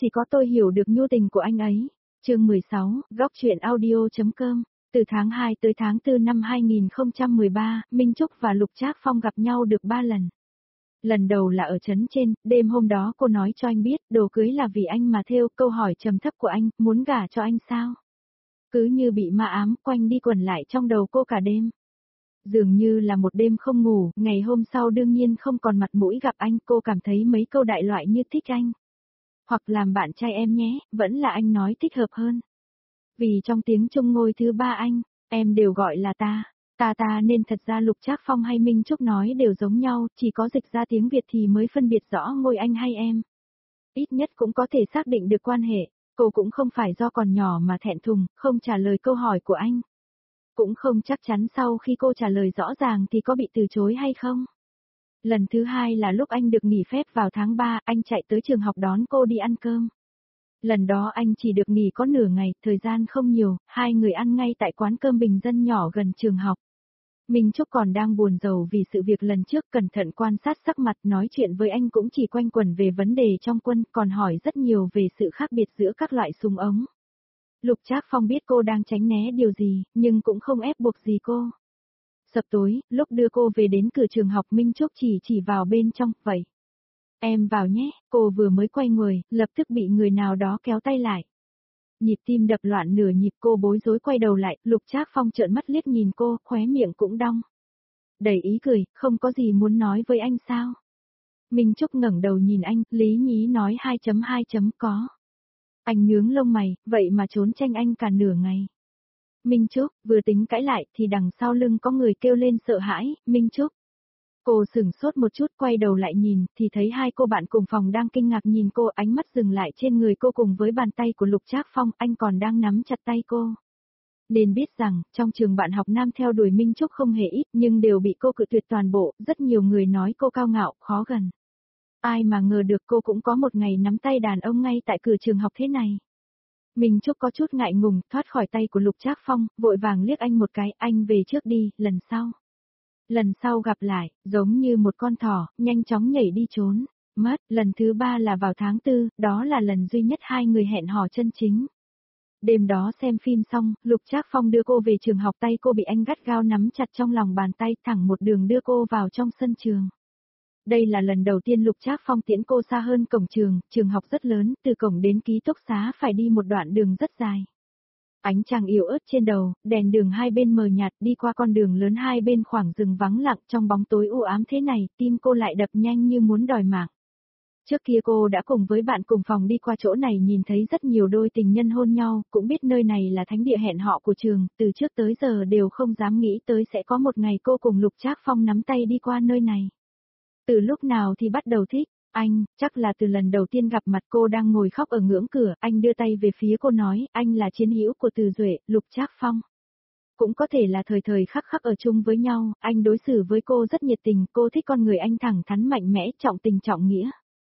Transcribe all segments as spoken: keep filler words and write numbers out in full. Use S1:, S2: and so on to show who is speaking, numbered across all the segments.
S1: Chỉ có tôi hiểu được nhu tình của anh ấy. Chương mười sáu, góc truyện audio.com. Từ tháng hai tới tháng tư năm hai nghìn không trăm mười ba, Minh Trúc và Lục Trác Phong gặp nhau được ba lần. Lần đầu là ở trấn trên, đêm hôm đó cô nói cho anh biết, đồ cưới là vì anh mà thêu, câu hỏi trầm thấp của anh, muốn gả cho anh sao? Cứ như bị ma ám, quanh đi quẩn lại trong đầu cô cả đêm. Dường như là một đêm không ngủ, ngày hôm sau đương nhiên không còn mặt mũi gặp anh, cô cảm thấy mấy câu đại loại như thích anh. Hoặc làm bạn trai em nhé, vẫn là anh nói thích hợp hơn. Vì trong tiếng Trung ngôi thứ ba anh, em đều gọi là ta, ta ta nên thật ra Lục Trác Phong hay Minh Trúc nói đều giống nhau, chỉ có dịch ra tiếng Việt thì mới phân biệt rõ ngôi anh hay em. Ít nhất cũng có thể xác định được quan hệ, cô cũng không phải do còn nhỏ mà thẹn thùng, không trả lời câu hỏi của anh. Cũng không chắc chắn sau khi cô trả lời rõ ràng thì có bị từ chối hay không. Lần thứ hai là lúc anh được nghỉ phép vào tháng ba, anh chạy tới trường học đón cô đi ăn cơm. Lần đó anh chỉ được nghỉ có nửa ngày, thời gian không nhiều, hai người ăn ngay tại quán cơm bình dân nhỏ gần trường học. Minh Trúc còn đang buồn rầu vì sự việc lần trước, cẩn thận quan sát sắc mặt, nói chuyện với anh cũng chỉ quanh quẩn về vấn đề trong quân, còn hỏi rất nhiều về sự khác biệt giữa các loại súng ống. Lục Trác Phong biết cô đang tránh né điều gì, nhưng cũng không ép buộc gì cô. Sập tối, lúc đưa cô về đến cửa trường học, Minh Trúc chỉ chỉ vào bên trong, vậy. Em vào nhé, cô vừa mới quay người, lập tức bị người nào đó kéo tay lại. Nhịp tim đập loạn nửa nhịp, cô bối rối quay đầu lại, Lục Trác Phong trợn mắt liếc nhìn cô, khóe miệng cũng đong. Đầy ý cười, không có gì muốn nói với anh sao? Minh Trúc ngẩng đầu nhìn anh, lý nhí nói hai chấm hai chấm có. Anh nhướng lông mày, vậy mà trốn tranh anh cả nửa ngày. Minh Trúc, vừa tính cãi lại thì đằng sau lưng có người kêu lên sợ hãi, Minh Trúc. Cô sửng sốt một chút, quay đầu lại nhìn, thì thấy hai cô bạn cùng phòng đang kinh ngạc nhìn cô, ánh mắt dừng lại trên người cô cùng với bàn tay của Lục Trác Phong, anh còn đang nắm chặt tay cô. Nên biết rằng, trong trường bạn học nam theo đuổi Minh Trúc không hề ít, nhưng đều bị cô cự tuyệt toàn bộ, rất nhiều người nói cô cao ngạo, khó gần. Ai mà ngờ được cô cũng có một ngày nắm tay đàn ông ngay tại cửa trường học thế này. Minh Trúc có chút ngại ngùng, thoát khỏi tay của Lục Trác Phong, vội vàng liếc anh một cái, anh về trước đi, lần sau. Lần sau gặp lại, giống như một con thỏ, nhanh chóng nhảy đi trốn. Mất, lần thứ ba là vào tháng tư, đó là lần duy nhất hai người hẹn hò chân chính. Đêm đó xem phim xong, Lục Trác Phong đưa cô về trường học, tay cô bị anh gắt gao nắm chặt trong lòng bàn tay, thẳng một đường đưa cô vào trong sân trường. Đây là lần đầu tiên Lục Trác Phong tiễn cô xa hơn cổng trường, trường học rất lớn, từ cổng đến ký túc xá phải đi một đoạn đường rất dài. Ánh trăng yếu ớt trên đầu, đèn đường hai bên mờ nhạt, đi qua con đường lớn hai bên khoảng rừng vắng lặng, trong bóng tối u ám thế này, tim cô lại đập nhanh như muốn đòi mạng. Trước kia cô đã cùng với bạn cùng phòng đi qua chỗ này, nhìn thấy rất nhiều đôi tình nhân hôn nhau, cũng biết nơi này là thánh địa hẹn họ của trường, từ trước tới giờ đều không dám nghĩ tới sẽ có một ngày cô cùng Lục Trác Phong nắm tay đi qua nơi này. Từ lúc nào thì bắt đầu thích anh, chắc là từ lần đầu tiên gặp mặt. Cô đang ngồi khóc ở ngưỡng cửa, anh đưa tay về phía cô nói, anh là chiến hữu của Từ Duệ, Lục Trác Phong. Cũng có thể là thời thời khắc khắc ở chung với nhau, anh đối xử với cô rất nhiệt tình, cô thích con người anh thẳng thắn mạnh mẽ, trọng tình trọng nghĩa.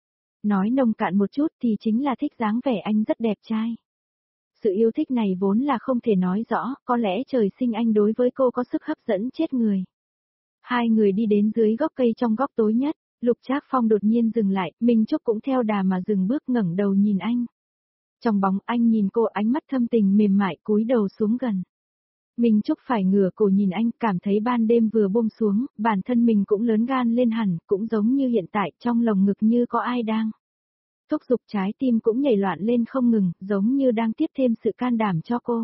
S1: Nói nông cạn một chút thì chính là thích dáng vẻ anh rất đẹp trai. Sự yêu thích này vốn là không thể nói rõ, có lẽ trời sinh anh đối với cô có sức hấp dẫn chết người. Hai người đi đến dưới gốc cây trong góc tối nhất, Lục Trác Phong đột nhiên dừng lại, Minh Trúc cũng theo đà mà dừng bước, ngẩng đầu nhìn anh. Trong bóng anh nhìn cô, ánh mắt thâm tình mềm mại, cúi đầu xuống gần. Minh Trúc phải ngửa cổ nhìn anh, cảm thấy ban đêm vừa buông xuống, bản thân mình cũng lớn gan lên hẳn, cũng giống như hiện tại, trong lồng ngực như có ai đang thúc giục, trái tim cũng nhảy loạn lên không ngừng, giống như đang tiếp thêm sự can đảm cho cô.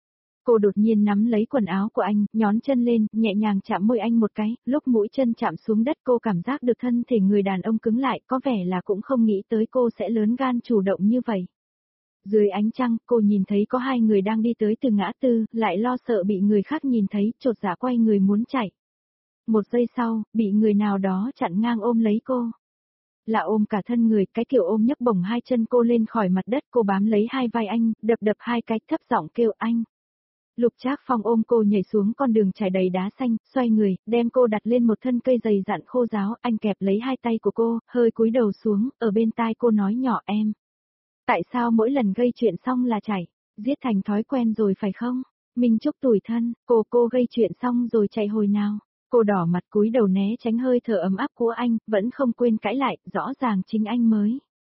S1: Cô đột nhiên nắm lấy quần áo của anh, nhón chân lên, nhẹ nhàng chạm môi anh một cái, lúc mũi chân chạm xuống đất cô cảm giác được thân thể người đàn ông cứng lại, có vẻ là cũng không nghĩ tới cô sẽ lớn gan chủ động như vậy. Dưới ánh trăng, cô nhìn thấy có hai người đang đi tới từ ngã tư, lại lo sợ bị người khác nhìn thấy, chột dạ quay người muốn chạy. Một giây sau, bị người nào đó chặn ngang ôm lấy cô. Là ôm cả thân người, cái kiểu ôm nhấc bổng hai chân cô lên khỏi mặt đất, cô bám lấy hai vai anh, đập đập hai cái, thấp giọng kêu anh. Lục Trác Phong ôm cô nhảy xuống con đường trải đầy đá xanh, xoay người, đem cô đặt lên một thân cây dày dặn khô ráo, anh kẹp lấy hai tay của cô, hơi cúi đầu xuống, ở bên tai cô nói nhỏ, em. Tại sao mỗi lần gây chuyện xong là chạy, giết thành thói quen rồi phải không? Minh Trúc tủi thân, cô cô gây chuyện xong rồi chạy hồi nào? Cô đỏ mặt cúi đầu né tránh hơi thở ấm áp của anh, vẫn không quên cãi lại, rõ ràng chính anh mới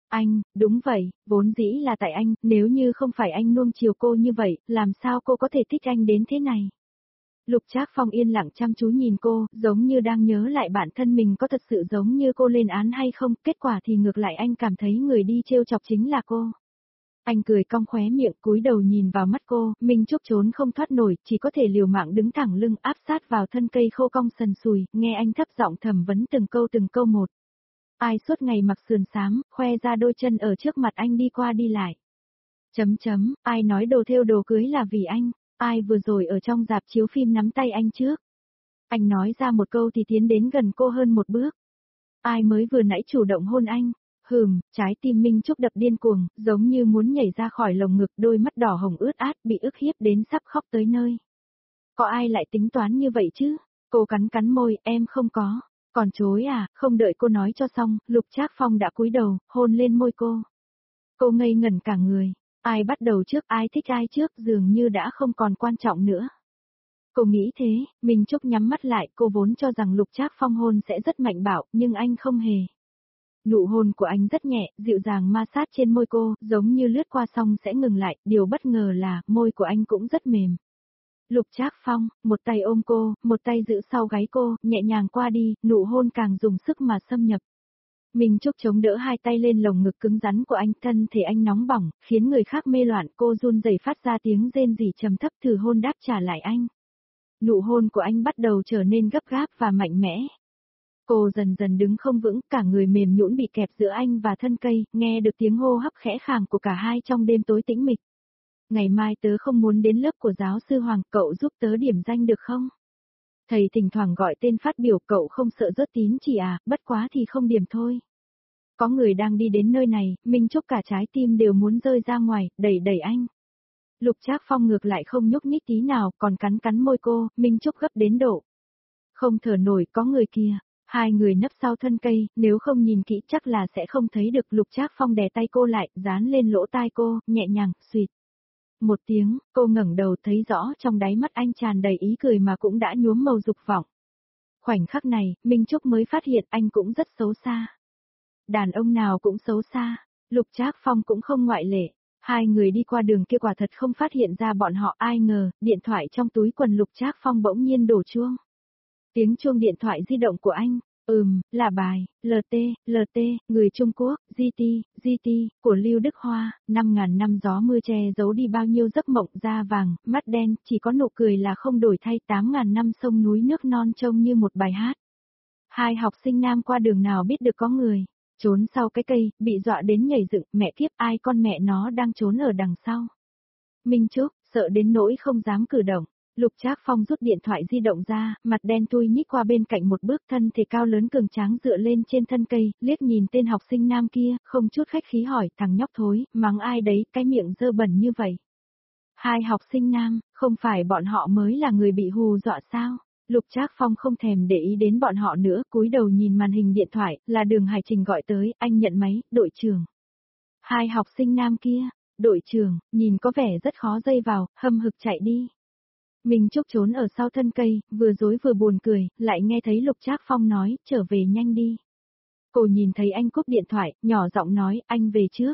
S1: Anh, đúng vậy, vốn dĩ là tại anh, nếu như không phải anh nuông chiều cô như vậy, làm sao cô có thể thích anh đến thế này? Lục Trác Phong yên lặng chăm chú nhìn cô, giống như đang nhớ lại bản thân mình có thật sự giống như cô lên án hay không, kết quả thì ngược lại anh cảm thấy người đi trêu chọc chính là cô. Anh cười cong khóe miệng cúi đầu nhìn vào mắt cô, Minh Trúc trốn không thoát nổi, chỉ có thể liều mạng đứng thẳng lưng áp sát vào thân cây khô cong sần sùi, nghe anh thấp giọng thẩm vấn từng câu từng câu một. Ai suốt ngày mặc sườn xám, khoe ra đôi chân ở trước mặt anh đi qua đi lại. Chấm chấm, ai nói đồ thêu đồ cưới là vì anh, ai vừa rồi ở trong rạp chiếu phim nắm tay anh trước. Anh nói ra một câu thì tiến đến gần cô hơn một bước. Ai mới vừa nãy chủ động hôn anh. Hừm, trái tim Minh Trúc đập điên cuồng, giống như muốn nhảy ra khỏi lồng ngực, đôi mắt đỏ hồng ướt át bị ức hiếp đến sắp khóc tới nơi. Có ai lại tính toán như vậy chứ? Cô cắn cắn môi, em không có. Còn chối à, không đợi cô nói cho xong, Lục Trác Phong đã cúi đầu, hôn lên môi cô. Cô ngây ngẩn cả người, ai bắt đầu trước ai thích ai trước dường như đã không còn quan trọng nữa. Cô nghĩ thế, Minh Trúc nhắm mắt lại, cô vốn cho rằng Lục Trác Phong hôn sẽ rất mạnh bạo, nhưng anh không hề. Nụ hôn của anh rất nhẹ, dịu dàng ma sát trên môi cô, giống như lướt qua xong sẽ ngừng lại, điều bất ngờ là, môi của anh cũng rất mềm. Lục Trác Phong, một tay ôm cô, một tay giữ sau gáy cô, nhẹ nhàng qua đi, nụ hôn càng dùng sức mà xâm nhập. Minh Trúc chống đỡ hai tay lên lồng ngực cứng rắn của anh, thân thể anh nóng bỏng, khiến người khác mê loạn, cô run rẩy phát ra tiếng rên rỉ trầm thấp thử hôn đáp trả lại anh. Nụ hôn của anh bắt đầu trở nên gấp gáp và mạnh mẽ. Cô dần dần đứng không vững, cả người mềm nhũn bị kẹp giữa anh và thân cây, nghe được tiếng hô hấp khẽ khàng của cả hai trong đêm tối tĩnh mịch. Ngày mai tớ không muốn đến lớp của giáo sư Hoàng, cậu giúp tớ điểm danh được không? Thầy thỉnh thoảng gọi tên phát biểu, cậu không sợ rớt tín chỉ à, bất quá thì không điểm thôi. Có người đang đi đến nơi này, Minh Trúc cả trái tim đều muốn rơi ra ngoài, đẩy đẩy anh. Lục Trác Phong ngược lại không nhúc nhích tí nào, còn cắn cắn môi cô, Minh Trúc gấp đến độ. Không thở nổi, có người kia. Hai người nấp sau thân cây, nếu không nhìn kỹ chắc là sẽ không thấy được. Lục Trác Phong đè tay cô lại, dán lên lỗ tai cô, nhẹ nhàng, suýt. Một tiếng, cô ngẩng đầu thấy rõ trong đáy mắt anh tràn đầy ý cười mà cũng đã nhuốm màu dục vọng. Khoảnh khắc này, Minh Trúc mới phát hiện anh cũng rất xấu xa. Đàn ông nào cũng xấu xa, Lục Trác Phong cũng không ngoại lệ. Hai người đi qua đường kia quả thật không phát hiện ra bọn họ, ai ngờ, điện thoại trong túi quần Lục Trác Phong bỗng nhiên đổ chuông. Tiếng chuông điện thoại di động của anh, ừm, là bài, lờ tê, lờ tê, người Trung Quốc, giê tê, giê tê, của Lưu Đức Hoa, năm ngàn năm gió mưa che giấu đi bao nhiêu giấc mộng da vàng, mắt đen, chỉ có nụ cười là không đổi thay, tám ngàn năm sông núi nước non trông như một bài hát. Hai học sinh nam qua đường nào biết được có người, trốn sau cái cây, bị dọa đến nhảy dựng, mẹ kiếp ai con mẹ nó đang trốn ở đằng sau. Minh Trúc, sợ đến nỗi không dám cử động. Lục Trác Phong rút điện thoại di động ra, mặt đen thui nhích qua bên cạnh một bước, thân thể cao lớn cường tráng dựa lên trên thân cây, liếc nhìn tên học sinh nam kia, không chút khách khí hỏi, thằng nhóc thối, mắng ai đấy, cái miệng dơ bẩn như vậy. Hai học sinh nam, không phải bọn họ mới là người bị hù dọa sao? Lục Trác Phong không thèm để ý đến bọn họ nữa, cúi đầu nhìn màn hình điện thoại, là Đường Hải Trình gọi tới, anh nhận máy, đội trưởng. Hai học sinh nam kia, đội trưởng, nhìn có vẻ rất khó dây vào, hâm hực chạy đi. Minh Trúc trốn ở sau thân cây, vừa dối vừa buồn cười, lại nghe thấy Lục Trác Phong nói, trở về nhanh đi. Cô nhìn thấy anh cúp điện thoại, nhỏ giọng nói, anh về trước.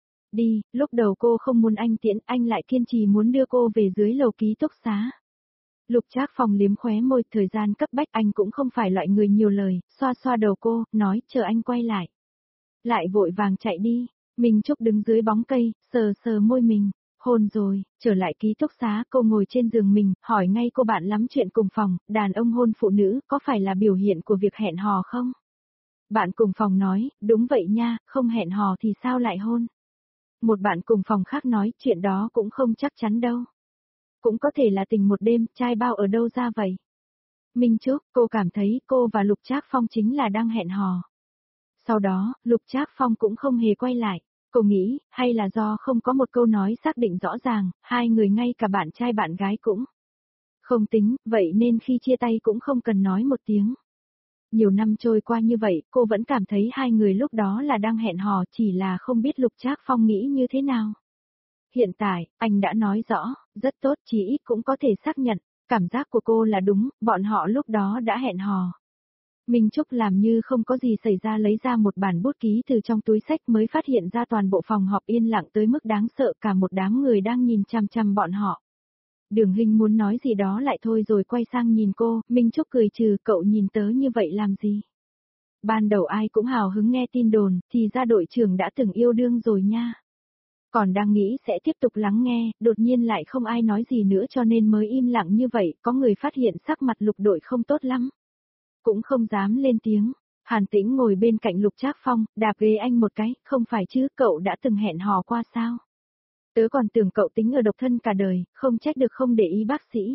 S1: Đi, lúc đầu cô không muốn anh tiễn, anh lại kiên trì muốn đưa cô về dưới lầu ký túc xá. Lục Trác Phong liếm khóe môi, thời gian cấp bách anh cũng không phải loại người nhiều lời, xoa xoa đầu cô, nói, chờ anh quay lại. Lại vội vàng chạy đi, Minh Trúc đứng dưới bóng cây, sờ sờ môi mình. Hôn rồi, trở lại ký túc xá, cô ngồi trên giường mình, hỏi ngay cô bạn lắm chuyện cùng phòng, đàn ông hôn phụ nữ, có phải là biểu hiện của việc hẹn hò không? Bạn cùng phòng nói, đúng vậy nha, không hẹn hò thì sao lại hôn? Một bạn cùng phòng khác nói, chuyện đó cũng không chắc chắn đâu. Cũng có thể là tình một đêm, trai bao ở đâu ra vậy? Minh Trúc, cô cảm thấy cô và Lục Trác Phong chính là đang hẹn hò. Sau đó, Lục Trác Phong cũng không hề quay lại. Cô nghĩ, hay là do không có một câu nói xác định rõ ràng, hai người ngay cả bạn trai bạn gái cũng không tính, vậy nên khi chia tay cũng không cần nói một tiếng. Nhiều năm trôi qua như vậy, cô vẫn cảm thấy hai người lúc đó là đang hẹn hò, chỉ là không biết Lục Trác Phong nghĩ như thế nào. Hiện tại, anh đã nói rõ, rất tốt, chí ít cũng có thể xác nhận, cảm giác của cô là đúng, bọn họ lúc đó đã hẹn hò. Minh Trúc làm như không có gì xảy ra lấy ra một bản bút ký từ trong túi sách mới phát hiện ra toàn bộ phòng họp yên lặng tới mức đáng sợ cả một đám người đang nhìn chăm chăm bọn họ. Đường Hinh muốn nói gì đó lại thôi rồi quay sang nhìn cô, Minh Trúc cười trừ cậu nhìn tớ như vậy làm gì? Ban đầu ai cũng hào hứng nghe tin đồn, thì ra đội trưởng đã từng yêu đương rồi nha. Còn đang nghĩ sẽ tiếp tục lắng nghe, đột nhiên lại không ai nói gì nữa cho nên mới im lặng như vậy, có người phát hiện sắc mặt Lục đội không tốt lắm. Cũng không dám lên tiếng, Hàn Tĩnh ngồi bên cạnh Lục Trác Phong, đạp ghế anh một cái, không phải chứ, cậu đã từng hẹn hò qua sao? Tớ còn tưởng cậu tính ở độc thân cả đời, không trách được không để ý bác sĩ.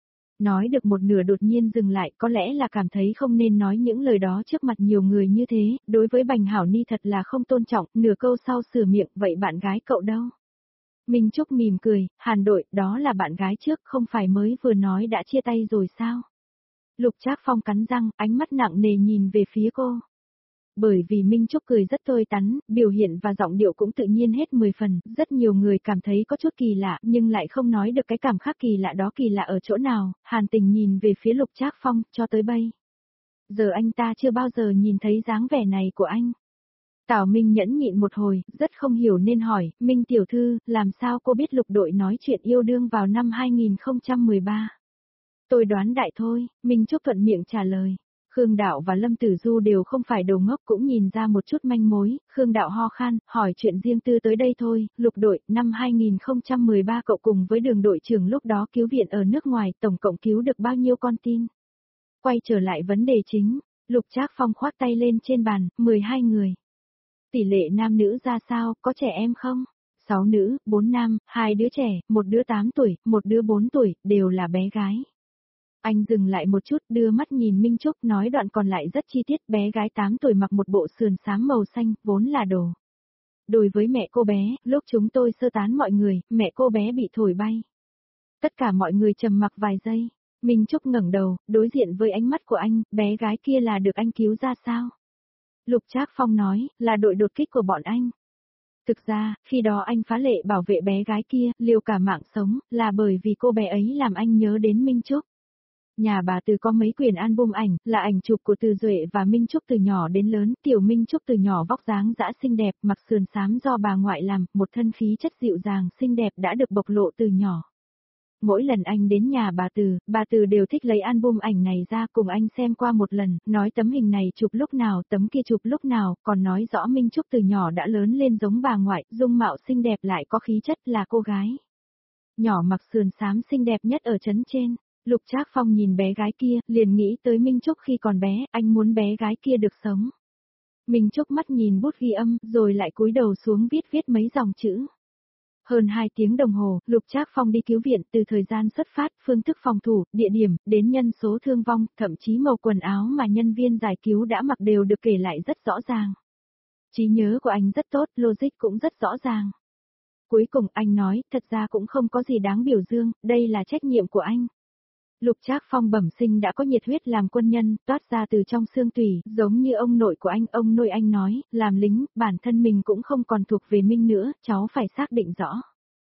S1: Nói được một nửa đột nhiên dừng lại, có lẽ là cảm thấy không nên nói những lời đó trước mặt nhiều người như thế, đối với Bành Hảo Ni thật là không tôn trọng, nửa câu sau sửa miệng, vậy bạn gái cậu đâu? Minh Trúc mỉm cười, Hàn đội, đó là bạn gái trước, không phải mới vừa nói đã chia tay rồi sao? Lục Trác Phong cắn răng, ánh mắt nặng nề nhìn về phía cô. Bởi vì Minh Trúc cười rất tươi tắn, biểu hiện và giọng điệu cũng tự nhiên hết mười phần, rất nhiều người cảm thấy có chút kỳ lạ, nhưng lại không nói được cái cảm khác kỳ lạ đó kỳ lạ ở chỗ nào, Hàn Tình nhìn về phía Lục Trác Phong, cho tới bây giờ anh ta chưa bao giờ nhìn thấy dáng vẻ này của anh. Tào Minh nhẫn nhịn một hồi, rất không hiểu nên hỏi, Minh tiểu thư, làm sao cô biết Lục đội nói chuyện yêu đương vào năm hai nghìn không trăm mười ba? Tôi đoán đại thôi, Minh Trúc thuận miệng trả lời. Khương Đạo và Lâm Tử Du đều không phải đầu ngốc cũng nhìn ra một chút manh mối, Khương Đạo ho khan, hỏi chuyện riêng tư tới đây thôi, Lục đội, năm hai nghìn không trăm mười ba cậu cùng với đường đội trưởng lúc đó cứu viện ở nước ngoài, tổng cộng cứu được bao nhiêu con tin? Quay trở lại vấn đề chính, Lục Trác Phong khoát tay lên trên bàn, mười hai người. Tỷ lệ nam nữ ra sao, có trẻ em không? sáu nữ, bốn nam, hai đứa trẻ, một đứa tám tuổi, một đứa bốn tuổi, đều là bé gái. Anh dừng lại một chút đưa mắt nhìn Minh Trúc nói đoạn còn lại rất chi tiết bé gái tám tuổi mặc một bộ sườn xám màu xanh, vốn là đồ. Đối với mẹ cô bé, lúc chúng tôi sơ tán mọi người, mẹ cô bé bị thổi bay. Tất cả mọi người trầm mặc vài giây, Minh Trúc ngẩng đầu, đối diện với ánh mắt của anh, bé gái kia là được anh cứu ra sao? Lục Trác Phong nói, là đội đột kích của bọn anh. Thực ra, khi đó anh phá lệ bảo vệ bé gái kia, liều cả mạng sống, là bởi vì cô bé ấy làm anh nhớ đến Minh Trúc. Nhà bà Từ có mấy quyển album ảnh, là ảnh chụp của Từ Duệ và Minh Trúc từ nhỏ đến lớn, tiểu Minh Trúc từ nhỏ vóc dáng dã xinh đẹp, mặc sườn xám do bà ngoại làm, một thân khí chất dịu dàng xinh đẹp đã được bộc lộ từ nhỏ. Mỗi lần anh đến nhà bà Từ, bà Từ đều thích lấy album ảnh này ra cùng anh xem qua một lần, nói tấm hình này chụp lúc nào, tấm kia chụp lúc nào, còn nói rõ Minh Trúc từ nhỏ đã lớn lên giống bà ngoại, dung mạo xinh đẹp lại có khí chất là cô gái. Nhỏ mặc sườn xám xinh đẹp nhất ở trấn trên. Lục Trác Phong nhìn bé gái kia, liền nghĩ tới Minh Trúc khi còn bé, anh muốn bé gái kia được sống. Minh Trúc mắt nhìn bút ghi âm, rồi lại cúi đầu xuống viết viết mấy dòng chữ. Hơn hai tiếng đồng hồ, Lục Trác Phong đi cứu viện từ thời gian xuất phát, phương thức phòng thủ, địa điểm, đến nhân số thương vong, thậm chí màu quần áo mà nhân viên giải cứu đã mặc đều được kể lại rất rõ ràng. Trí nhớ của anh rất tốt, logic cũng rất rõ ràng. Cuối cùng anh nói, thật ra cũng không có gì đáng biểu dương, đây là trách nhiệm của anh. Lục Trác Phong bẩm sinh đã có nhiệt huyết làm quân nhân, toát ra từ trong xương tủy, giống như ông nội của anh, ông nội anh nói, làm lính, bản thân mình cũng không còn thuộc về Minh nữa, cháu phải xác định rõ.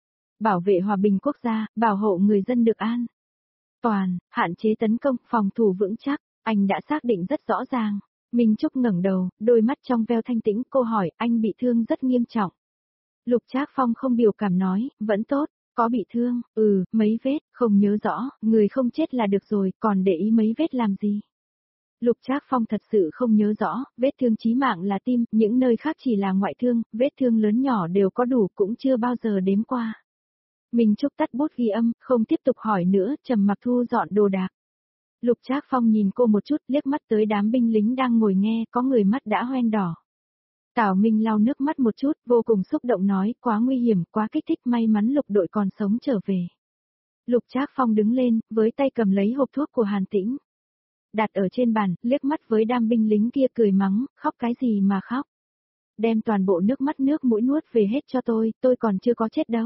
S1: Bảo vệ hòa bình quốc gia, bảo hộ người dân được an toàn, hạn chế tấn công, phòng thủ vững chắc, anh đã xác định rất rõ ràng. Minh Trúc ngẩng đầu, đôi mắt trong veo thanh tĩnh, cô hỏi, anh bị thương rất nghiêm trọng. Lục Trác Phong không biểu cảm nói, vẫn tốt. Có bị thương, ừ, mấy vết, không nhớ rõ, người không chết là được rồi, còn để ý mấy vết làm gì. Lục Trác Phong thật sự không nhớ rõ, vết thương chí mạng là tim, những nơi khác chỉ là ngoại thương, vết thương lớn nhỏ đều có đủ cũng chưa bao giờ đếm qua. Minh Trúc tắt bút ghi âm, không tiếp tục hỏi nữa, trầm mặc thu dọn đồ đạc. Lục Trác Phong nhìn cô một chút, liếc mắt tới đám binh lính đang ngồi nghe, có người mắt đã hoen đỏ. Tào Minh lau nước mắt một chút, vô cùng xúc động nói, quá nguy hiểm, quá kích thích, may mắn Lục đội còn sống trở về. Lục Trác Phong đứng lên, với tay cầm lấy hộp thuốc của Hàn Tĩnh. Đặt ở trên bàn, liếc mắt với đám binh lính kia cười mắng, khóc cái gì mà khóc. Đem toàn bộ nước mắt nước mũi nuốt về hết cho tôi, tôi còn chưa có chết đâu.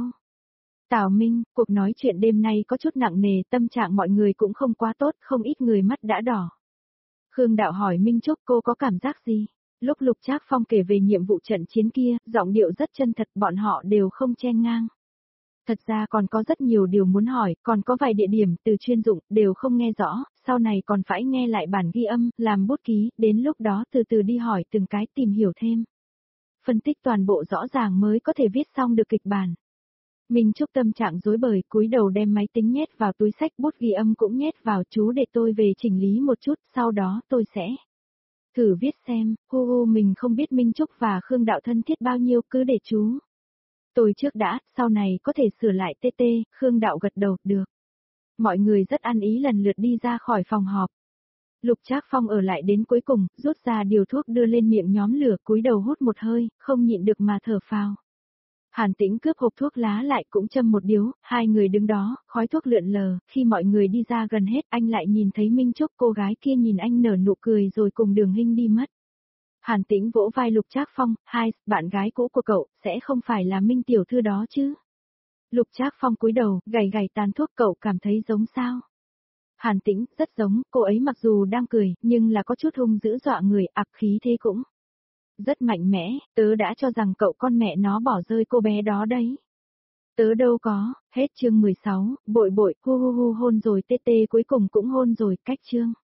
S1: Tào Minh, cuộc nói chuyện đêm nay có chút nặng nề, tâm trạng mọi người cũng không quá tốt, không ít người mắt đã đỏ. Khương Đạo hỏi Minh Trúc cô có cảm giác gì? Lúc Lục Trác Phong kể về nhiệm vụ trận chiến kia, giọng điệu rất chân thật, bọn họ đều không chen ngang. Thật ra còn có rất nhiều điều muốn hỏi, còn có vài địa điểm từ chuyên dụng, đều không nghe rõ, sau này còn phải nghe lại bản ghi âm, làm bút ký, đến lúc đó từ từ đi hỏi từng cái tìm hiểu thêm. Phân tích toàn bộ rõ ràng mới có thể viết xong được kịch bản. Minh Trúc tâm trạng rối bời, cúi đầu đem máy tính nhét vào túi sách, bút ghi âm cũng nhét vào, chú để tôi về chỉnh lý một chút, sau đó tôi sẽ thử viết xem, hu hu mình không biết Minh Trúc và Khương Đạo thân thiết bao nhiêu, cứ để chú tôi trước đã, sau này có thể sửa lại tê tê, Khương Đạo gật đầu, được. Mọi người rất ăn ý lần lượt đi ra khỏi phòng họp. Lục Trác Phong ở lại đến cuối cùng, rút ra điều thuốc đưa lên miệng nhóm lửa, cúi đầu hút một hơi, không nhịn được mà thở phào. Hàn Tĩnh cướp hộp thuốc lá lại cũng châm một điếu, hai người đứng đó, khói thuốc lượn lờ, khi mọi người đi ra gần hết anh lại nhìn thấy Minh Trúc, cô gái kia nhìn anh nở nụ cười rồi cùng Đường Hinh đi mất. Hàn Tĩnh vỗ vai Lục Trác Phong, hai, bạn gái cũ của cậu, sẽ không phải là Minh tiểu thư đó chứ? Lục Trác Phong cúi đầu, gầy gầy tàn thuốc, cậu cảm thấy giống sao? Hàn Tĩnh, rất giống, cô ấy mặc dù đang cười, nhưng là có chút hung dữ dọa người, ặc khí thế cũng rất mạnh mẽ, tớ đã cho rằng cậu con mẹ nó bỏ rơi cô bé đó đấy. Tớ đâu có, hết chương mười sáu, bội bội, hu hu hu hôn rồi tê tê cuối cùng cũng hôn rồi, cách chương.